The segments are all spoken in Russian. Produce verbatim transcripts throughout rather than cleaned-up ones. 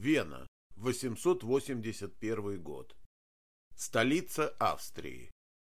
Вена, восемьсот восемьдесят первый год. Столица Австрии.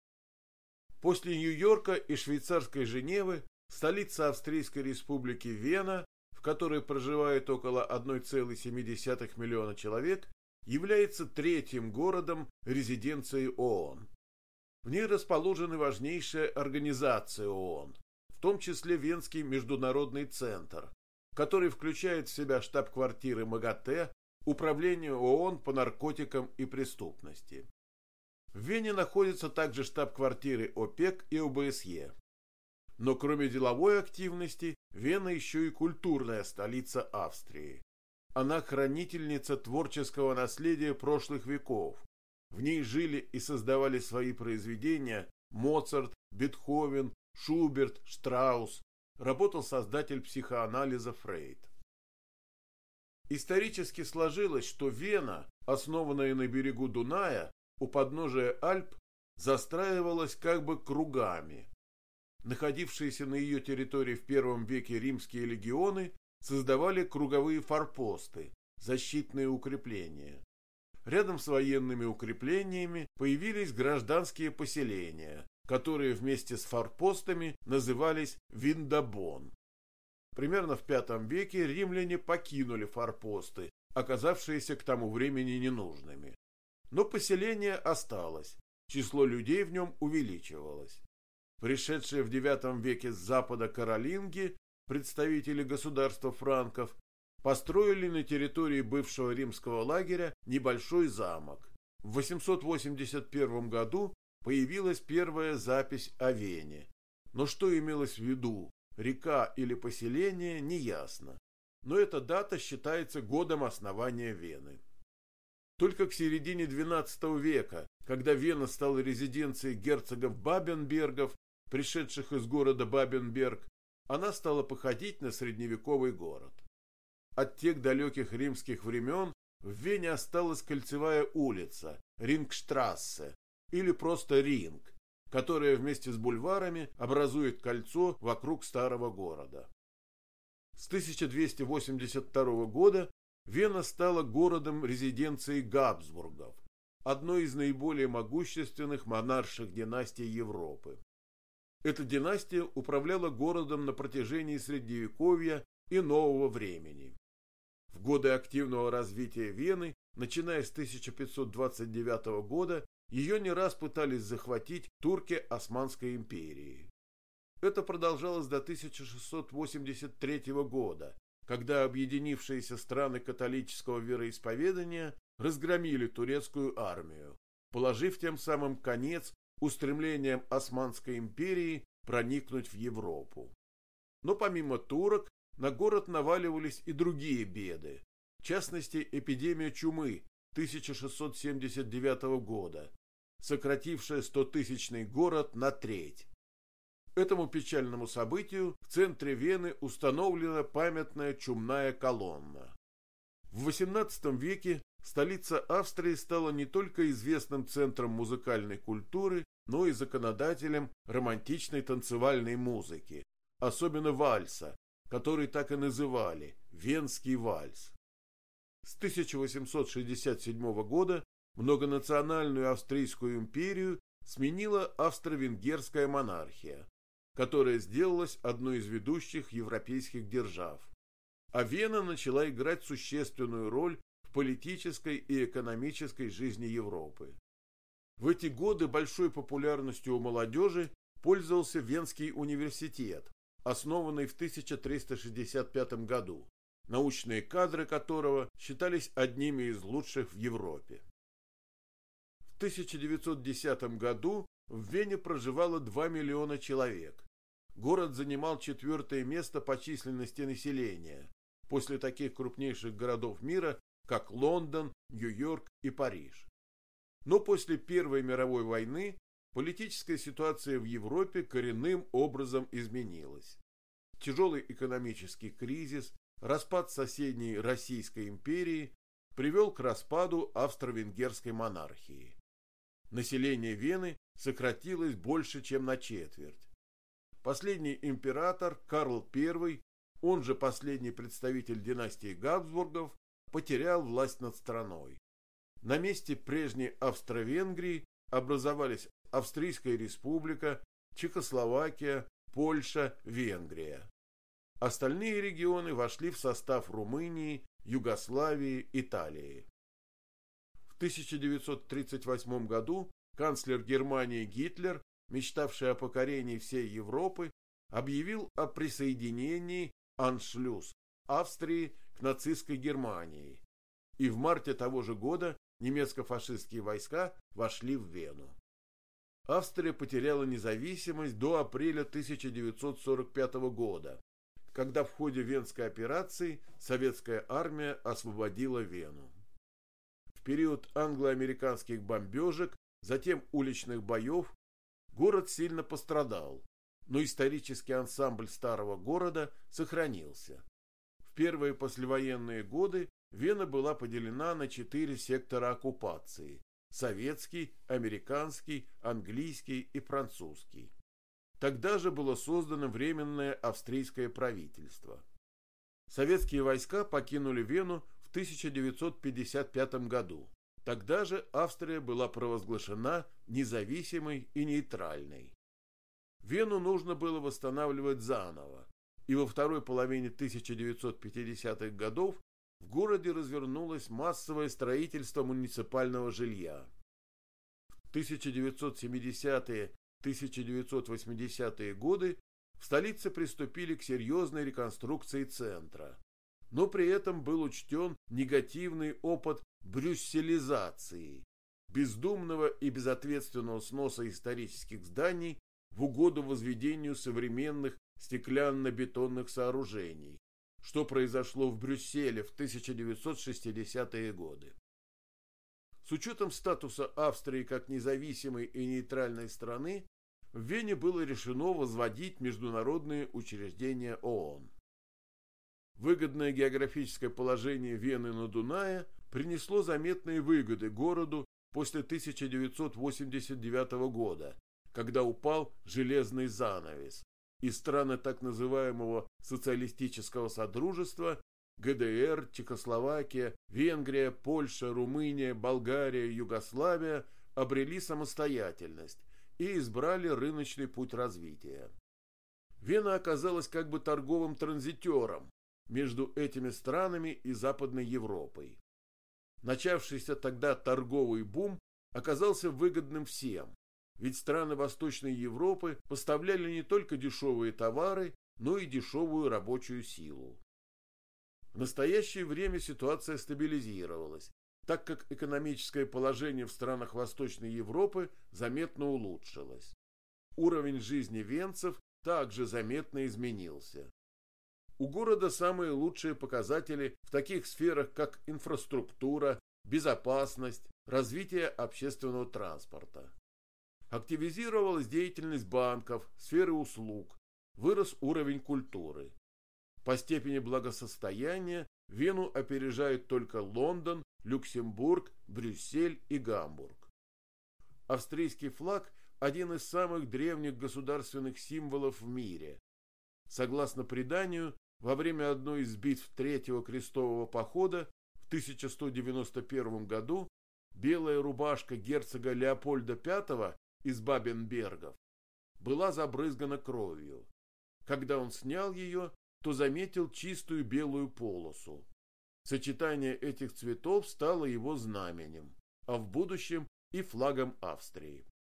После Нью-Йорка и швейцарской Женевы столица Австрийской республики Вена, в которой проживает около одна целая семь десятых миллиона человек, является третьим городом резиденцией ООН. В ней расположены важнейшие организации ООН, в том числе Венский международный центр, который включает в себя штаб-квартиры МАГАТЭ, Управление ООН по наркотикам и преступности. В Вене находятся также штаб-квартиры ОПЕК и ОБСЕ. Но кроме деловой активности, Вена еще и культурная столица Австрии. Она хранительница творческого наследия прошлых веков. В ней жили и создавали свои произведения Моцарт, Бетховен, Шуберт, Штраус. Работал создатель психоанализа Фрейд. Исторически сложилось, что Вена, основанная на берегу Дуная, у подножия Альп, застраивалась как бы кругами. Находившиеся на ее территории в первом веке римские легионы создавали круговые форпосты, защитные укрепления. Рядом с военными укреплениями появились гражданские поселения, которые вместе с форпостами назывались Виндабон. Примерно в пятом веке римляне покинули форпосты, оказавшиеся к тому времени ненужными. Но поселение осталось, число людей в нем увеличивалось. Пришедшие в девятом веке с запада каролинги, представители государства франков, построили на территории бывшего римского лагеря небольшой замок. В восемьсот восемьдесят первом году появилась первая запись о Вене. Но что имелось в виду, река или поселение, неясно. Но эта дата считается годом основания Вены. Только к середине двенадцатого века, когда Вена стала резиденцией герцогов Бабенбергов, пришедших из города Бабенберг, она стала походить на средневековый город. От тех далеких римских времен в Вене осталась кольцевая улица Рингштрассе или просто Ринг, которая вместе с бульварами образует кольцо вокруг старого города. С тысяча двести восемьдесят второго года Вена стала городом-резиденцией Габсбургов, одной из наиболее могущественных монарших династий Европы. Эта династия управляла городом на протяжении Средневековья и Нового времени. В годы активного развития Вены, начиная с тысяча пятьсот двадцать девятого года, ее не раз пытались захватить турки Османской империи. Это продолжалось до тысяча шестьсот восемьдесят третьего года, когда объединившиеся страны католического вероисповедания разгромили турецкую армию, положив тем самым конец устремлениям Османской империи проникнуть в Европу. Но помимо турок, на город наваливались и другие беды, в частности эпидемия чумы тысяча шестьсот семьдесят девятого года, сократившая стотысячный город на треть. Этому печальному событию в центре Вены установлена памятная чумная колонна. В восемнадцатом веке столица Австрии стала не только известным центром музыкальной культуры, но и законодателем романтичной танцевальной музыки, особенно вальса, который так и называли «Венский вальс». С тысяча восемьсот шестьдесят седьмого года многонациональную Австрийскую империю сменила австро-венгерская монархия, которая сделалась одной из ведущих европейских держав. А Вена начала играть существенную роль в политической и экономической жизни Европы. В эти годы большой популярностью у молодежи пользовался Венский университет, основанный в тысяча триста шестьдесят пятом году, научные кадры которого считались одними из лучших в Европе. В тысяча девятьсот десятом году в Вене проживало два миллиона человек. Город занимал четвертое место по численности населения, после таких крупнейших городов мира, как Лондон, Нью-Йорк и Париж. Но после Первой мировой войны политическая ситуация в Европе коренным образом изменилась. Тяжелый экономический кризис, распад соседней Российской империи привел к распаду австро-венгерской монархии. Население Вены сократилось больше, чем на четверть. Последний император Карл Первый, он же последний представитель династии Габсбургов, потерял власть над страной. На месте прежней Австро-Венгрии образовались Австрийская республика, Чехословакия, Польша, Венгрия. Остальные регионы вошли в состав Румынии, Югославии, Италии. В тысяча девятьсот тридцать восьмом году канцлер Германии Гитлер, мечтавший о покорении всей Европы, объявил о присоединении Аншлюс Австрии к нацистской Германии. И в марте того же года немецко-фашистские войска вошли в Вену. Австрия потеряла независимость до апреля тысяча девятьсот сорок пятого года, когда в ходе Венской операции советская армия освободила Вену. В период англо-американских бомбежек, затем уличных боев, город сильно пострадал, но исторический ансамбль старого города сохранился. В первые послевоенные годы Вена была поделена на четыре сектора оккупации: советский, американский, английский и французский. Тогда же было создано Временное австрийское правительство. Советские войска покинули Вену в тысяча девятьсот пятьдесят пятом году. Тогда же Австрия была провозглашена независимой и нейтральной. Вену нужно было восстанавливать заново, и во второй половине тысяча девятьсот пятидесятых годов в городе развернулось массовое строительство муниципального жилья. В тысяча девятьсот семидесятые — тысяча девятьсот восьмидесятые годы в столице приступили к серьезной реконструкции центра, но при этом был учтен негативный опыт брюсселизации, бездумного и безответственного сноса исторических зданий в угоду возведению современных стеклянно-бетонных сооружений, что произошло в Брюсселе в тысяча девятьсот шестидесятые годы. С учетом статуса Австрии как независимой и нейтральной страны, в Вене было решено возводить международные учреждения ООН. Выгодное географическое положение Вены на Дунае принесло заметные выгоды городу после тысяча девятьсот восемьдесят девятого года, когда упал железный занавес, и страны так называемого социалистического содружества ГДР, Чехословакия, Венгрия, Польша, Румыния, Болгария, Югославия обрели самостоятельность и избрали рыночный путь развития. Вена оказалась как бы торговым транзитером между этими странами и Западной Европой. Начавшийся тогда торговый бум оказался выгодным всем, ведь страны Восточной Европы поставляли не только дешевые товары, но и дешевую рабочую силу. В настоящее время ситуация стабилизировалась, так как экономическое положение в странах Восточной Европы заметно улучшилось. Уровень жизни венцев также заметно изменился. У города самые лучшие показатели в таких сферах, как инфраструктура, безопасность, развитие общественного транспорта. Активизировалась деятельность банков, сферы услуг, вырос уровень культуры. По степени благосостояния Вену опережают только Лондон, Люксембург, Брюссель и Гамбург. Австрийский флаг – один из самых древних государственных символов в мире. Согласно преданию, во время одной из битв Третьего крестового похода в тысяча сто девяносто первом году белая рубашка герцога Леопольда Пятого из Бабенбергов была забрызгана кровью. Когда он снял ее, то заметил чистую белую полосу. Сочетание этих цветов стало его знаменем, а в будущем и флагом Австрии.